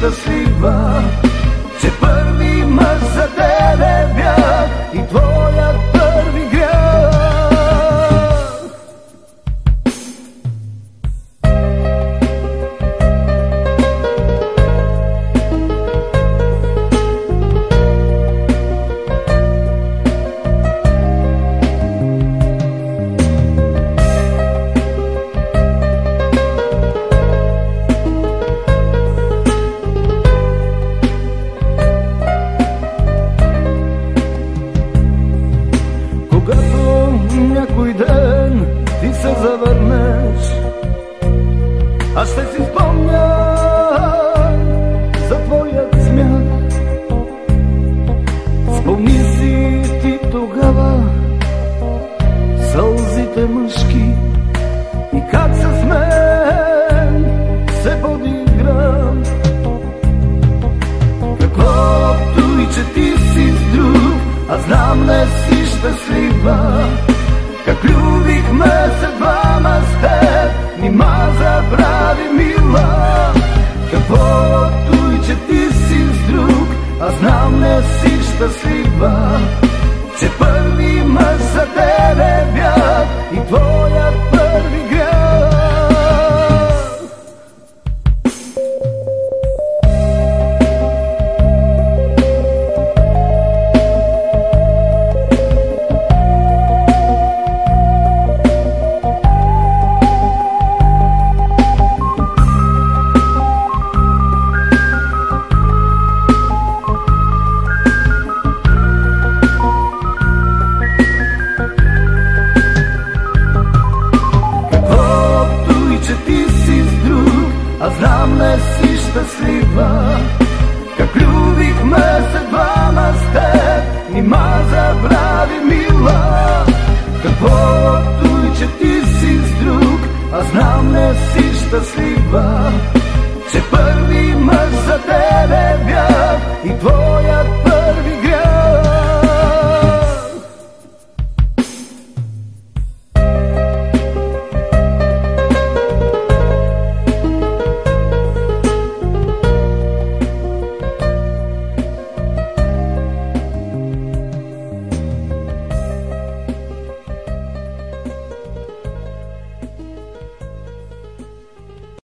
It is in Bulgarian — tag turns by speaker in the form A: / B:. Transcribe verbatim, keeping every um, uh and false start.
A: щастлива, че първи мъж за тебе бях и твоят първи грях. Някой ден ти се завърнеш, аз ще си спомня за твоят смях. Спомни си ти тогава сълзите мъжки и как с мен се подигра. Каквото и че ти си с друг, аз знам не си щастлива. Как любихме се двама с теб, нима забрави, мила. Каквото и че ти си с друг, аз знам не си щастлива, че първи мъж за тебе бях и твоят първи грях. Аз знам не си щастлива, как любихме се двама с теб.